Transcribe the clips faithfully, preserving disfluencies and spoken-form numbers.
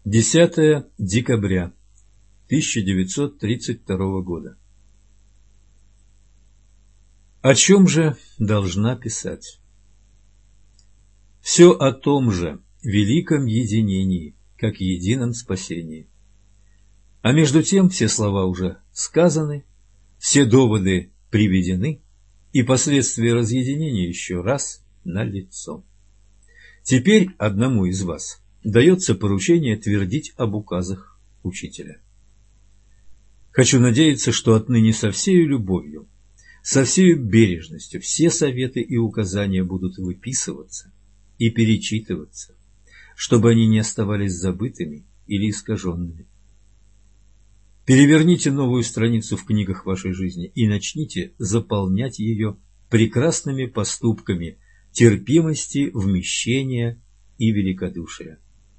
десятое декабря тысяча девятьсот тридцать второго года. О чем же должна писать? Все о том же великом единении, как едином спасении. А между тем все слова уже сказаны, все доводы приведены, и последствия разъединения еще раз налицо. Теперь одному из вас дается поручение твердить об указах учителя. Хочу надеяться, что отныне со всею любовью, со всею бережностью все советы и указания будут выписываться и перечитываться, чтобы они не оставались забытыми или искаженными. Переверните новую страницу в книгах вашей жизни и начните заполнять ее прекрасными поступками терпимости, вмещения и великодушия.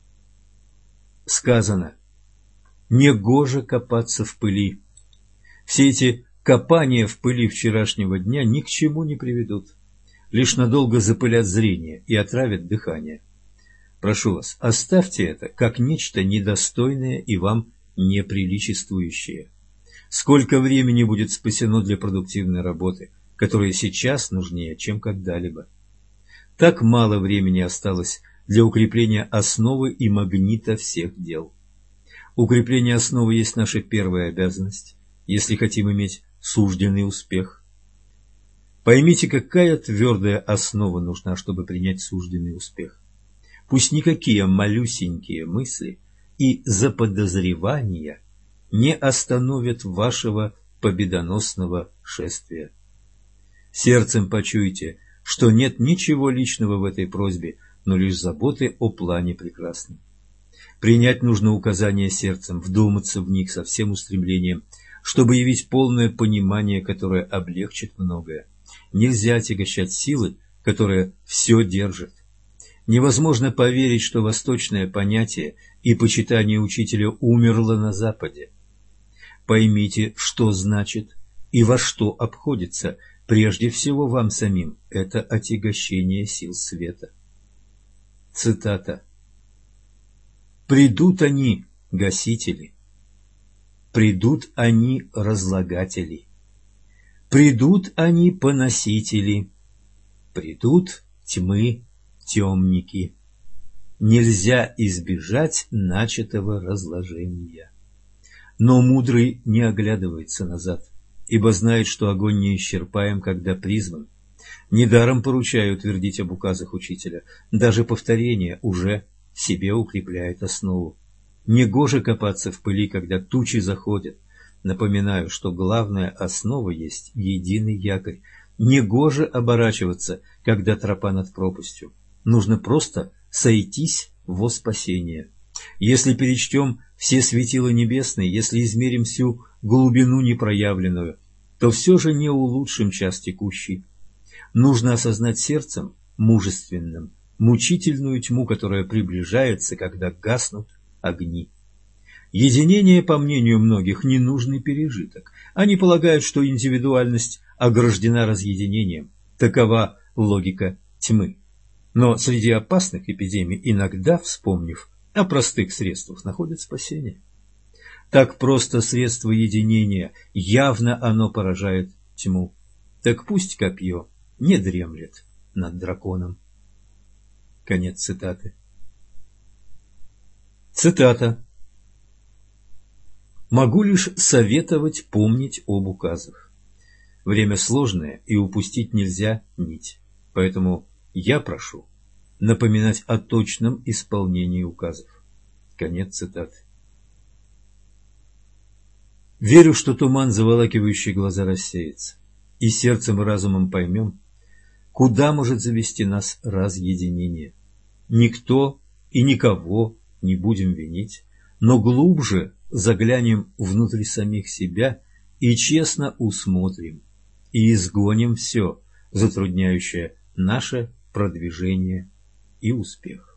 Сказано: негоже копаться в пыли. Все эти копания в пыли вчерашнего дня ни к чему не приведут, лишь надолго запылят зрение и отравят дыхание. Прошу вас, оставьте это как нечто недостойное и вам неприличествующее. Сколько времени будет спасено для продуктивной работы, которая сейчас нужнее, чем когда-либо. Так мало времени осталось для укрепления основы и магнита всех дел. Укрепление основы есть наша первая обязанность, если хотим иметь сужденный успех. Поймите, какая твердая основа нужна, чтобы принять сужденный успех. Пусть никакие малюсенькие мысли и заподозревания не остановят вашего победоносного шествия. Сердцем почуйте, что нет ничего личного в этой просьбе, но лишь заботы о плане прекрасном. Принять нужно указания сердцем, вдуматься в них со всем устремлением, чтобы явить полное понимание, которое облегчит многое. Нельзя отягощать силы, которая все держит. Невозможно поверить, что восточное понятие и почитание учителя умерло на Западе. Поймите, что значит и во что обходится прежде всего вам самим это отягощение сил света. Цитата. «Придут они, гасители, придут они, разлагатели, придут они, поносители, придут тьмы, темники. Нельзя избежать начатого разложения. Но мудрый не оглядывается назад, ибо знает, что огонь неисчерпаем, когда призван. Недаром поручаю твердить об указах учителя. Даже повторение уже в себе укрепляет основу. Негоже копаться в пыли, когда тучи заходят. Напоминаю, что главная основа есть единый якорь. Негоже оборачиваться, когда тропа над пропастью. Нужно просто сойтись во спасение. Если перечтем все светила небесные, если измерим всю глубину непроявленную, то все же не улучшим час текущий. Нужно осознать сердцем мужественным мучительную тьму, которая приближается, когда гаснут огни. Единение, по мнению многих, ненужный пережиток. Они полагают, что индивидуальность ограждена разъединением. Такова логика тьмы. Но среди опасных эпидемий, иногда, вспомнив о простых средствах, находят спасение. Так просто средство единения, явно оно поражает тьму. Так пусть копье не дремлет над драконом. Конец цитаты. Цитата. «Могу лишь советовать помнить об указах. Время сложное, и упустить нельзя нить. Поэтому я прошу напоминать о точном исполнении указов». Конец цитаты. Верю, что туман, заволакивающий глаза, рассеется, и сердцем и разумом поймем, куда может завести нас разъединение. Никто и никого не будем винить, но глубже заглянем внутрь самих себя и честно усмотрим и изгоним все, затрудняющее наше продвижение и успех.